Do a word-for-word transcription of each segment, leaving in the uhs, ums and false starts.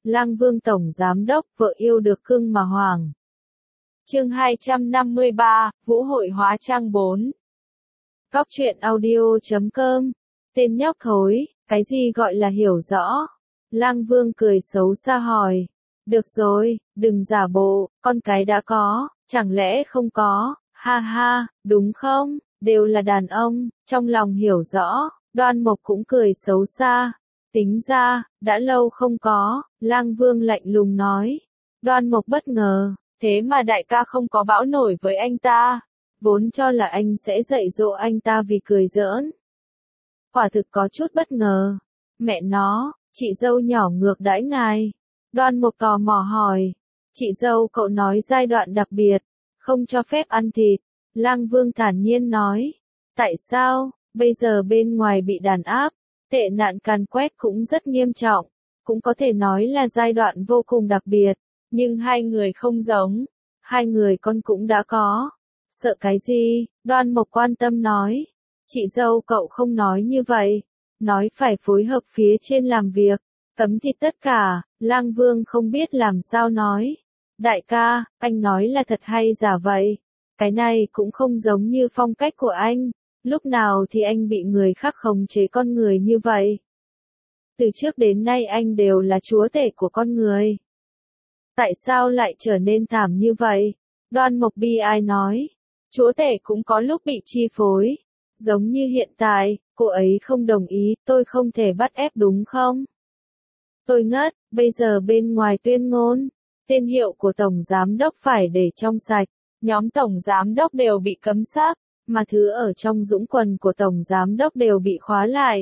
Lang Vương Tổng Giám Đốc, vợ yêu được cưng mà hoàng. Chương hai trăm năm mươi ba, Vũ hội hóa trang bốn. Cóc truyện audio chấm com. Tên nhóc thối, cái gì gọi là hiểu rõ? Lang Vương cười xấu xa hỏi. Được rồi, đừng giả bộ, con cái đã có, chẳng lẽ không có, ha ha, đúng không, đều là đàn ông, trong lòng hiểu rõ, Đoan Mộc cũng cười xấu xa. Tính ra, đã lâu không có, Lang Vương lạnh lùng nói. Đoan Mộc bất ngờ, thế mà đại ca không có bão nổi với anh ta, vốn cho là anh sẽ dạy dỗ anh ta vì cười giỡn. Quả thực có chút bất ngờ. Mẹ nó, chị dâu nhỏ ngược đãi ngài. Đoan Mộc tò mò hỏi. Chị dâu cậu nói giai đoạn đặc biệt, không cho phép ăn thịt. Lang Vương thản nhiên nói. Tại sao, bây giờ bên ngoài bị đàn áp, tệ nạn càn quét cũng rất nghiêm trọng, cũng có thể nói là giai đoạn vô cùng đặc biệt, nhưng hai người không giống, hai người con cũng đã có. Sợ cái gì? Đoan Mộc quan tâm nói. Chị dâu cậu không nói như vậy, nói phải phối hợp phía trên làm việc, cấm thịt tất cả. Lang Vương không biết làm sao nói. Đại ca, anh nói là thật hay giả vậy? Cái này cũng không giống như phong cách của anh. Lúc nào thì anh bị người khác khống chế con người như vậy? Từ trước đến nay anh đều là chúa tể của con người. Tại sao lại trở nên thảm như vậy? Đoan Mộc bi ai nói. Chúa tể cũng có lúc bị chi phối. Giống như hiện tại, cô ấy không đồng ý, tôi không thể bắt ép đúng không? Tôi ngất, bây giờ bên ngoài tuyên ngôn, tên hiệu của Tổng Giám Đốc phải để trong sạch, nhóm Tổng Giám Đốc đều bị cấm xác, mà thứ ở trong dũng quần của Tổng Giám Đốc đều bị khóa lại.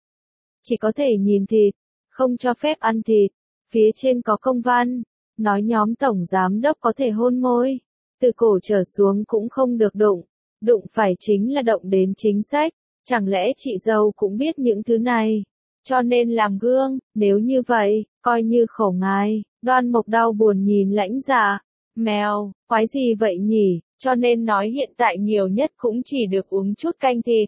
Chỉ có thể nhìn thịt, không cho phép ăn thịt, phía trên có công văn, nói nhóm Tổng Giám Đốc có thể hôn môi, từ cổ trở xuống cũng không được đụng, đụng phải chính là động đến chính sách, chẳng lẽ chị dâu cũng biết những thứ này, cho nên làm gương, nếu như vậy, coi như khổ ngài. Đoan Mộc đau buồn nhìn Lãnh Dạ. Mèo, quái gì vậy nhỉ, cho nên nói hiện tại nhiều nhất cũng chỉ được uống chút canh thịt.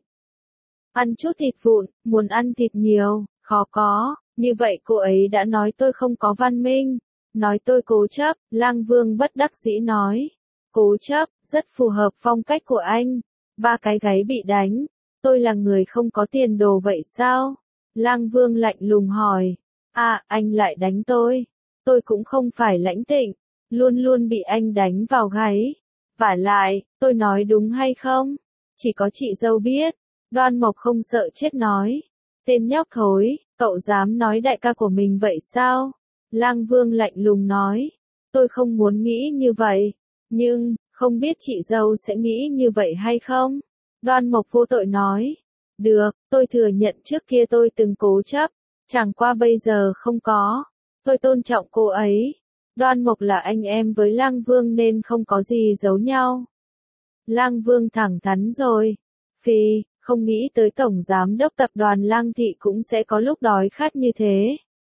Ăn chút thịt vụn, muốn ăn thịt nhiều, khó có, như vậy cô ấy đã nói tôi không có văn minh, nói tôi cố chấp. Lang Vương bất đắc dĩ nói. Cố chấp, rất phù hợp phong cách của anh. Ba cái gáy bị đánh, tôi là người không có tiền đồ vậy sao? Lang Vương lạnh lùng hỏi. À, anh lại đánh tôi. Tôi cũng không phải Lãnh Tịnh, luôn luôn bị anh đánh vào gáy. Vả lại, tôi nói đúng hay không? Chỉ có chị dâu biết. Đoan Mộc không sợ chết nói. Tên nhóc thối, cậu dám nói đại ca của mình vậy sao? Lang Vương lạnh lùng nói. Tôi không muốn nghĩ như vậy, nhưng, không biết chị dâu sẽ nghĩ như vậy hay không? Đoan Mộc vô tội nói. Được, tôi thừa nhận trước kia tôi từng cố chấp, chẳng qua bây giờ không có. Tôi tôn trọng cô ấy. Đoan Mộc là anh em với Lang Vương nên không có gì giấu nhau. Lang Vương thẳng thắn rồi. Phi, không nghĩ tới Tổng Giám Đốc Tập đoàn Lang Thị cũng sẽ có lúc đói khát như thế.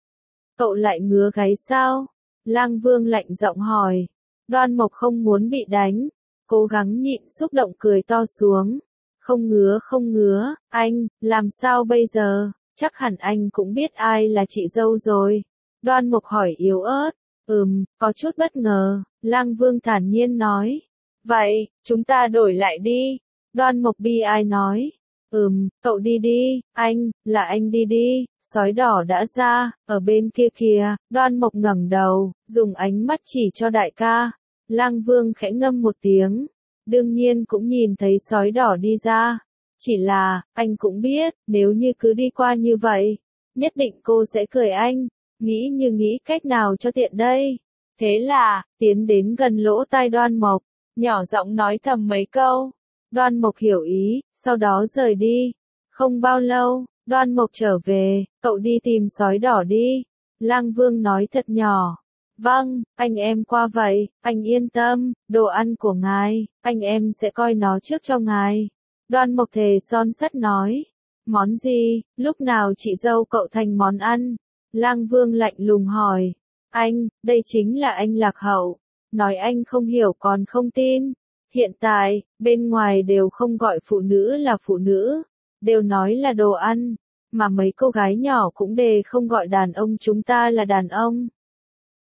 Cậu lại ngứa gáy sao? Lang Vương lạnh giọng hỏi. Đoan Mộc không muốn bị đánh, cố gắng nhịn xúc động cười to xuống. Không ngứa không ngứa, anh, làm sao bây giờ? Chắc hẳn anh cũng biết ai là chị dâu rồi. Đoan Mộc hỏi yếu ớt. Ừm, có chút bất ngờ. Lang Vương thản nhiên nói. Vậy, chúng ta đổi lại đi. Đoan Mộc bi ai nói. Ừm, cậu đi đi, anh, là anh đi đi. Sói đỏ đã ra, ở bên kia kìa. Đoan Mộc ngẩng đầu, dùng ánh mắt chỉ cho đại ca. Lang Vương khẽ ngâm một tiếng. Đương nhiên cũng nhìn thấy sói đỏ đi ra. Chỉ là, anh cũng biết, nếu như cứ đi qua như vậy, nhất định cô sẽ cười anh. Nghĩ như nghĩ cách nào cho tiện đây. Thế là, tiến đến gần lỗ tai Đoan Mộc, nhỏ giọng nói thầm mấy câu. Đoan Mộc hiểu ý, sau đó rời đi. Không bao lâu, Đoan Mộc trở về, cậu đi tìm sói đỏ đi. Lang Vương nói thật nhỏ. Vâng, anh em qua vậy, anh yên tâm, đồ ăn của ngài, anh em sẽ coi nó trước cho ngài. Đoan Mộc thề son sắt nói. Món gì, lúc nào chị dâu cậu thành món ăn? Lang Vương lạnh lùng hỏi. Anh, đây chính là anh Lạc Hậu. Nói anh không hiểu còn không tin. Hiện tại, bên ngoài đều không gọi phụ nữ là phụ nữ, đều nói là đồ ăn, mà mấy cô gái nhỏ cũng đề không gọi đàn ông chúng ta là đàn ông.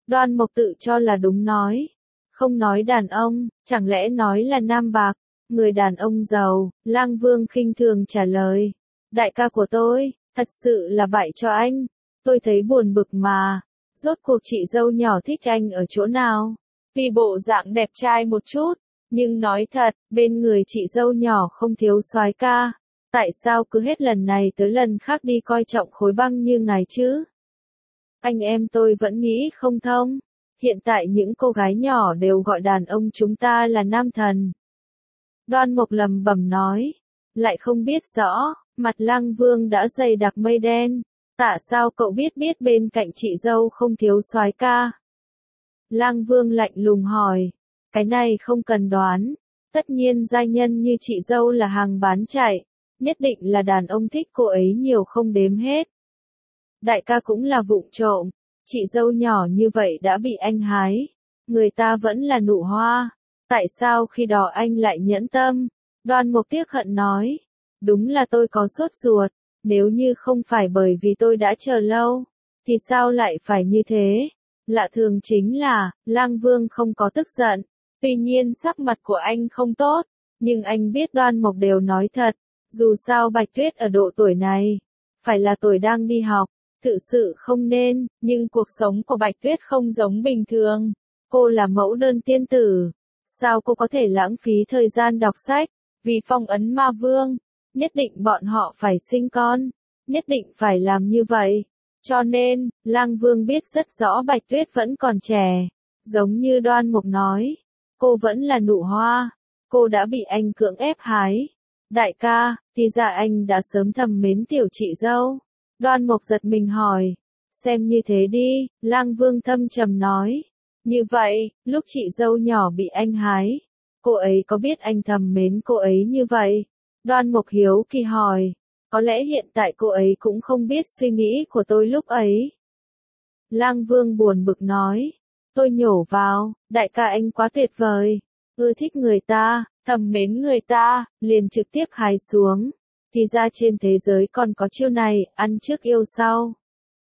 Đoan Mộc tự cho là đúng nói. Không nói đàn ông, chẳng lẽ nói là nam bạc, người đàn ông giàu, Lang Vương khinh thường trả lời. Đại ca của tôi, thật sự là bại cho anh. Tôi thấy buồn bực mà. Rốt cuộc chị dâu nhỏ thích anh ở chỗ nào? Vì bộ dạng đẹp trai một chút. Nhưng nói thật, bên người chị dâu nhỏ không thiếu soái ca. Tại sao cứ hết lần này tới lần khác đi coi trọng khối băng như ngài chứ? Anh em tôi vẫn nghĩ không thông. Hiện tại những cô gái nhỏ đều gọi đàn ông chúng ta là nam thần. Đoan Mộc lầm bầm nói. Lại không biết rõ, mặt Lang Vương đã dày đặc mây đen. Tại sao cậu biết biết bên cạnh chị dâu không thiếu soái ca? Lang Vương lạnh lùng hỏi. Cái này không cần đoán. Tất nhiên giai nhân như chị dâu là hàng bán chạy. Nhất định là đàn ông thích cô ấy nhiều không đếm hết. Đại ca cũng là vụng trộm. Chị dâu nhỏ như vậy đã bị anh hái. Người ta vẫn là nụ hoa. Tại sao khi đó anh lại nhẫn tâm? Đoan Mộc tiếc hận nói. Đúng là tôi có sốt ruột. Nếu như không phải bởi vì tôi đã chờ lâu, thì sao lại phải như thế? Lạ thường chính là, Lang Vương không có tức giận. Tuy nhiên sắc mặt của anh không tốt. Nhưng anh biết Đoan Mộc đều nói thật. Dù sao Bạch Tuyết ở độ tuổi này, phải là tuổi đang đi học. Thực sự không nên, nhưng cuộc sống của Bạch Tuyết không giống bình thường. Cô là mẫu đơn tiên tử. Sao cô có thể lãng phí thời gian đọc sách? Vì phong ấn ma vương, nhất định bọn họ phải sinh con. Nhất định phải làm như vậy. Cho nên, Lang Vương biết rất rõ Bạch Tuyết vẫn còn trẻ. Giống như Đoan Mộc nói. Cô vẫn là nụ hoa. Cô đã bị anh cưỡng ép hái. Đại ca, thì ra anh đã sớm thầm mến tiểu chị dâu. Đoan Mộc giật mình hỏi. Xem như thế đi, Lang Vương thâm trầm nói. Như vậy, lúc chị dâu nhỏ bị anh hái, cô ấy có biết anh thầm mến cô ấy như vậy? Đoan Mộc hiếu kỳ hỏi. Có lẽ hiện tại cô ấy cũng không biết suy nghĩ của tôi lúc ấy. Lang Vương buồn bực nói. Tôi nhổ vào, đại ca anh quá tuyệt vời. Ưa thích người ta, thầm mến người ta, liền trực tiếp hái xuống. Thì ra trên thế giới còn có chiêu này, ăn trước yêu sau.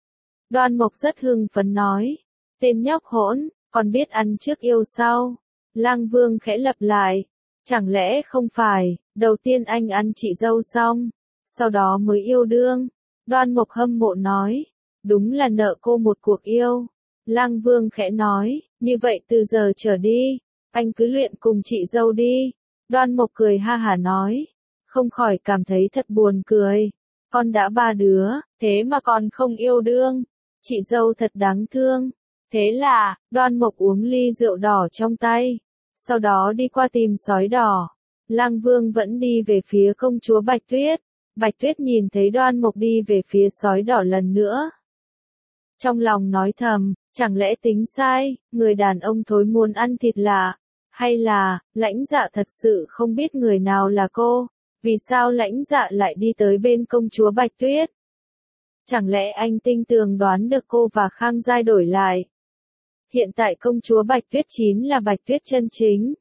Đoan Mộc rất hưng phấn nói. Tên nhóc hỗn, còn biết ăn trước yêu sau. Lang Vương khẽ lặp lại. Chẳng lẽ không phải, đầu tiên anh ăn chị dâu xong, sau đó mới yêu đương. Đoan Mộc hâm mộ nói. Đúng là nợ cô một cuộc yêu. Lang Vương khẽ nói. Như vậy từ giờ trở đi, anh cứ luyện cùng chị dâu đi. Đoan Mộc cười ha hả nói. Không khỏi cảm thấy thật buồn cười. Con đã ba đứa, thế mà còn không yêu đương. Chị dâu thật đáng thương. Thế là, Đoan Mộc uống ly rượu đỏ trong tay. Sau đó đi qua tìm sói đỏ. Lang Vương vẫn đi về phía công chúa Bạch Tuyết. Bạch Tuyết nhìn thấy Đoan Mộc đi về phía sói đỏ lần nữa. Trong lòng nói thầm, chẳng lẽ tính sai, người đàn ông thối muốn ăn thịt lạ. Hay là, Lãnh Dạ thật sự không biết người nào là cô. Vì sao Lãnh Dạ lại đi tới bên công chúa Bạch Tuyết? Chẳng lẽ anh tinh tường đoán được cô và Khang Giai đổi lại? Hiện tại công chúa Bạch Tuyết chính là Bạch Tuyết chân chính.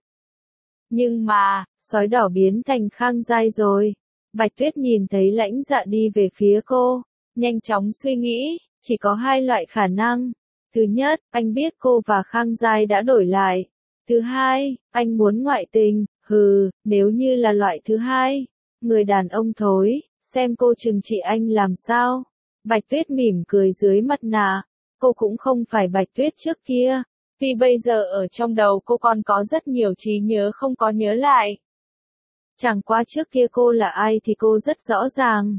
Nhưng mà, sói đỏ biến thành Khang Giai rồi. Bạch Tuyết nhìn thấy Lãnh Dạ đi về phía cô. Nhanh chóng suy nghĩ, chỉ có hai loại khả năng. Thứ nhất, anh biết cô và Khang Giai đã đổi lại. Thứ hai, anh muốn ngoại tình. Hừ, nếu như là loại thứ hai, người đàn ông thối, xem cô trừng trị anh làm sao. Bạch Tuyết mỉm cười dưới mặt nạ. Cô cũng không phải Bạch Tuyết trước kia. Vì bây giờ ở trong đầu cô còn có rất nhiều trí nhớ không có nhớ lại. Chẳng qua trước kia cô là ai thì cô rất rõ ràng.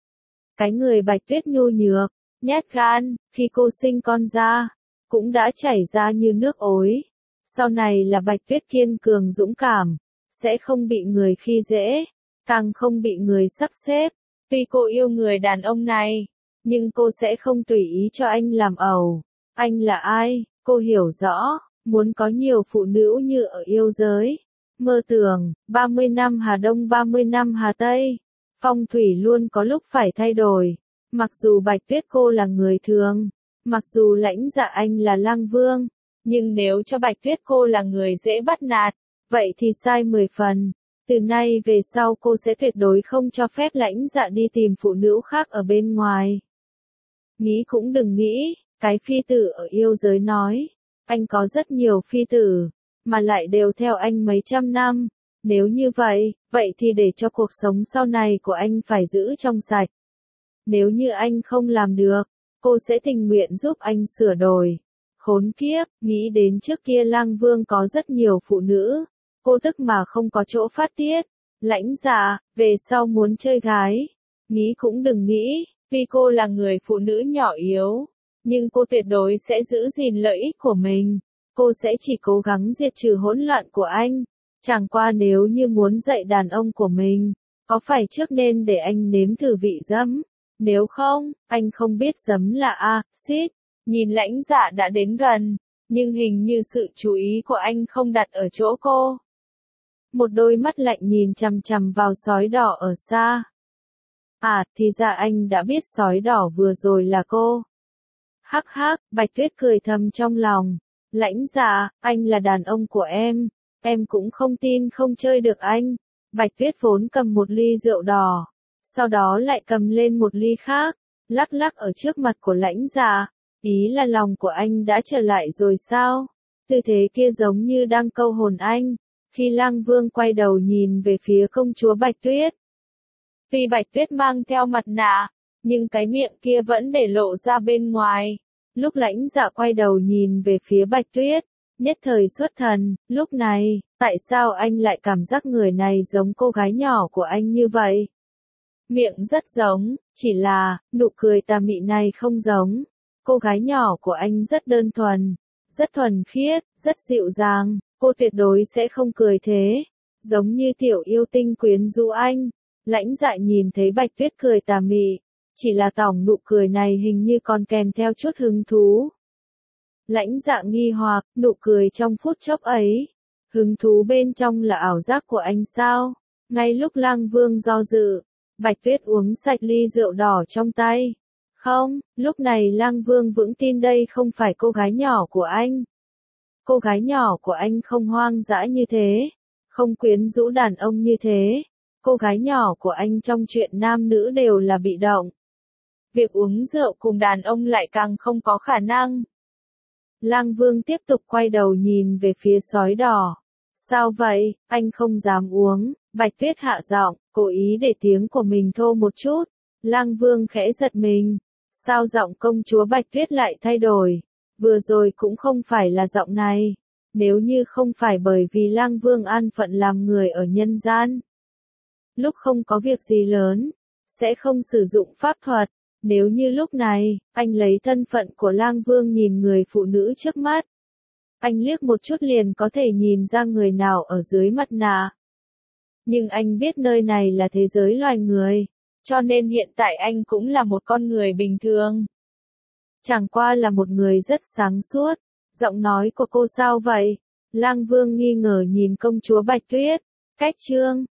Cái người Bạch Tuyết nhu nhược, nhát gan, khi cô sinh con ra, cũng đã chảy ra như nước ối. Sau này là Bạch Tuyết kiên cường dũng cảm, sẽ không bị người khi dễ, càng không bị người sắp xếp. Tuy cô yêu người đàn ông này, nhưng cô sẽ không tùy ý cho anh làm ẩu. Anh là ai, cô hiểu rõ, muốn có nhiều phụ nữ như ở yêu giới. Mơ tưởng, ba mươi năm Hà Đông ba mươi năm Hà Tây. Phong thủy luôn có lúc phải thay đổi. Mặc dù Bạch Tuyết cô là người thường, mặc dù Lãnh Dạ anh là Lang Vương, nhưng nếu cho Bạch Tuyết cô là người dễ bắt nạt, vậy thì sai mười phần. Từ nay về sau cô sẽ tuyệt đối không cho phép Lãnh Dạ đi tìm phụ nữ khác ở bên ngoài. Nghĩ cũng đừng nghĩ, Cái phi tử ở yêu giới nói, anh có rất nhiều phi tử, mà lại đều theo anh mấy trăm năm. Nếu như vậy, vậy thì để cho cuộc sống sau này của anh phải giữ trong sạch. Nếu như anh không làm được, cô sẽ tình nguyện giúp anh sửa đổi. Khốn kiếp, nghĩ đến trước kia Lang Vương có rất nhiều phụ nữ, cô tức mà không có chỗ phát tiết. Lãnh Dạ, về sau muốn chơi gái, nghĩ cũng đừng nghĩ, vì cô là người phụ nữ nhỏ yếu, nhưng cô tuyệt đối sẽ giữ gìn lợi ích của mình. Cô sẽ chỉ cố gắng diệt trừ hỗn loạn của anh. Chẳng qua nếu như muốn dạy đàn ông của mình, có phải trước nên để anh nếm thử vị giấm? Nếu không, anh không biết giấm là axit. Nhìn Lãnh Dạ đã đến gần, nhưng hình như sự chú ý của anh không đặt ở chỗ cô. Một đôi mắt lạnh nhìn chằm chằm vào sói đỏ ở xa. À, thì ra anh đã biết sói đỏ vừa rồi là cô. Hắc hắc, Bạch Tuyết cười thầm trong lòng. Lãnh Dạ, anh là đàn ông của em, em cũng không tin không chơi được anh. Bạch Tuyết vốn cầm một ly rượu đỏ, sau đó lại cầm lên một ly khác, lắc lắc ở trước mặt của Lãnh Dạ. Ý là lòng của anh đã trở lại rồi sao? Tư thế kia giống như đang câu hồn anh. Khi Lang Vương quay đầu nhìn về phía công chúa Bạch Tuyết. Tuy Bạch Tuyết mang theo mặt nạ, nhưng cái miệng kia vẫn để lộ ra bên ngoài. Lúc Lãnh Dạ quay đầu nhìn về phía Bạch Tuyết, nhất thời xuất thần. Lúc này, tại sao anh lại cảm giác người này giống cô gái nhỏ của anh như vậy? Miệng rất giống, chỉ là, nụ cười tà mị này không giống. Cô gái nhỏ của anh rất đơn thuần, rất thuần khiết, rất dịu dàng, cô tuyệt đối sẽ không cười thế. Giống như tiểu yêu tinh quyến rũ anh. Lãnh Dạ nhìn thấy Bạch Tuyết cười tà mị, chỉ là tỏng nụ cười này hình như còn kèm theo chút hứng thú. Lãnh Dạ nghi hoặc, nụ cười trong phút chốc ấy, hứng thú bên trong là ảo giác của anh sao? Ngay lúc Lang Vương do dự, Bạch Tuyết uống sạch ly rượu đỏ trong tay. Không, lúc này Lang Vương vững tin đây không phải cô gái nhỏ của anh. Cô gái nhỏ của anh không hoang dã như thế, không quyến rũ đàn ông như thế. Cô gái nhỏ của anh trong chuyện nam nữ đều là bị động. Việc uống rượu cùng đàn ông lại càng không có khả năng. Lang Vương tiếp tục quay đầu nhìn về phía sói đỏ. Sao vậy, anh không dám uống? Bạch Tuyết hạ giọng, cố ý để tiếng của mình thô một chút. Lang Vương khẽ giật mình. Sao giọng công chúa Bạch Tuyết lại thay đổi? Vừa rồi cũng không phải là giọng này. Nếu như không phải bởi vì Lang Vương an phận làm người ở nhân gian, lúc không có việc gì lớn, sẽ không sử dụng pháp thuật. Nếu như lúc này, anh lấy thân phận của Lang Vương nhìn người phụ nữ trước mắt, anh liếc một chút liền có thể nhìn ra người nào ở dưới mặt nạ. Nhưng anh biết nơi này là thế giới loài người, cho nên hiện tại anh cũng là một con người bình thường. Chẳng qua là một người rất sáng suốt. Giọng nói của cô sao vậy? Lang Vương nghi ngờ nhìn công chúa Bạch Tuyết. Cách chương